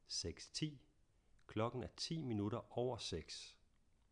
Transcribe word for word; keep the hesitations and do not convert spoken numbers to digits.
seks ti. Klokken er ti minutter over seks.